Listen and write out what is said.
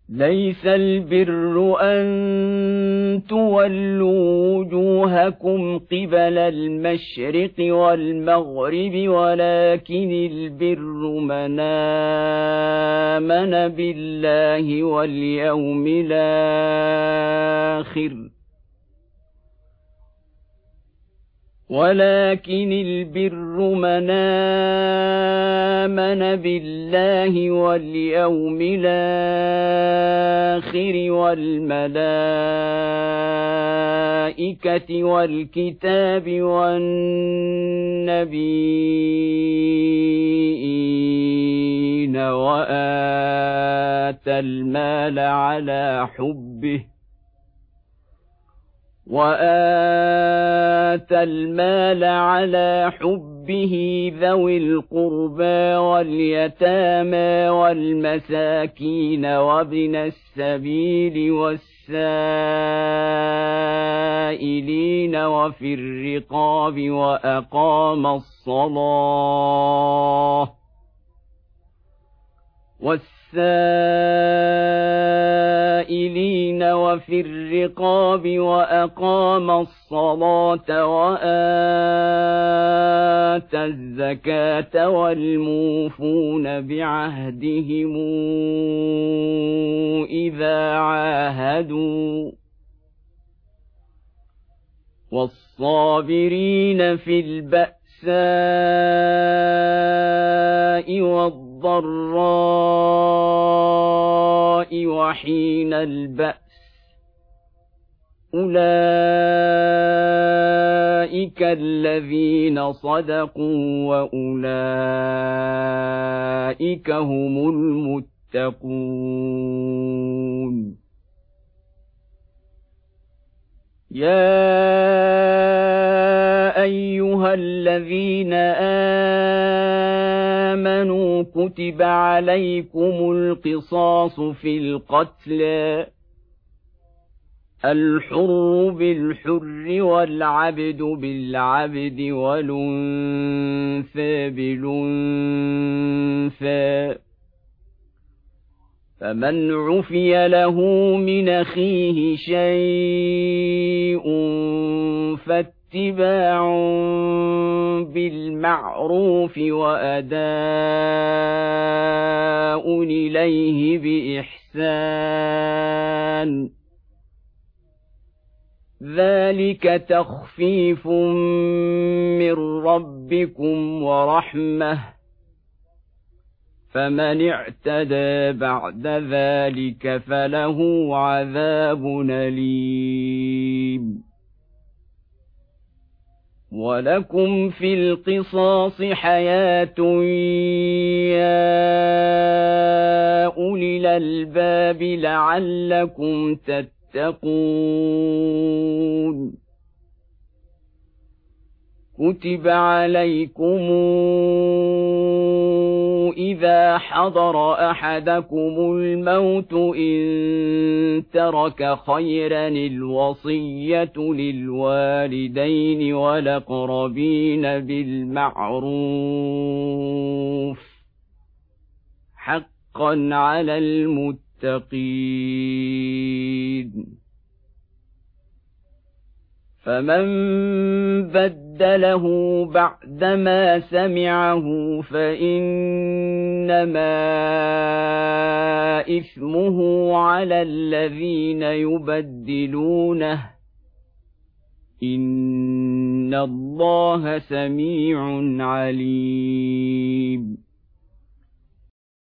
ليس البر أن تولوا وجوهكم قبل المشرق والمغرب ولكن البر من آمن بالله واليوم الآخر والملائكة والكتاب والنبيين وآتى المال على حبه ذوي القربى واليتامى والمساكين وابن السبيل والسائلين وفي الرقاب وأقام الصلاة وآتى الزكاة والموفون بعهدهم إذا عاهدوا والصابرين في البأساء والضراء وحين البأس أولئك الذين صدقوا وأولئك هم المتقون يا أيها الذين آمنوا كتب عليكم القصاص في القتلى الحر بالحر والعبد بالعبد والأنثى بالأنثى فمن عفي له من أخيه شيء فاتباع بالمعروف وأداء إليه بإحسان ذلك تخفيف من ربكم ورحمة فمن اعتدى بعد ذلك فله عذاب أليم ولكم في القصاص حياة يا أولي الألباب لعلكم تتقون كتب عليكم إذا حضر أحدكم الموت إن ترك خيرا الوصية للوالدين والأقربين بالمعروف حقا على المتقين فمن بدله بعدما سمعه فإنما إثمه على الذين يبدلونه إن الله سميع عليم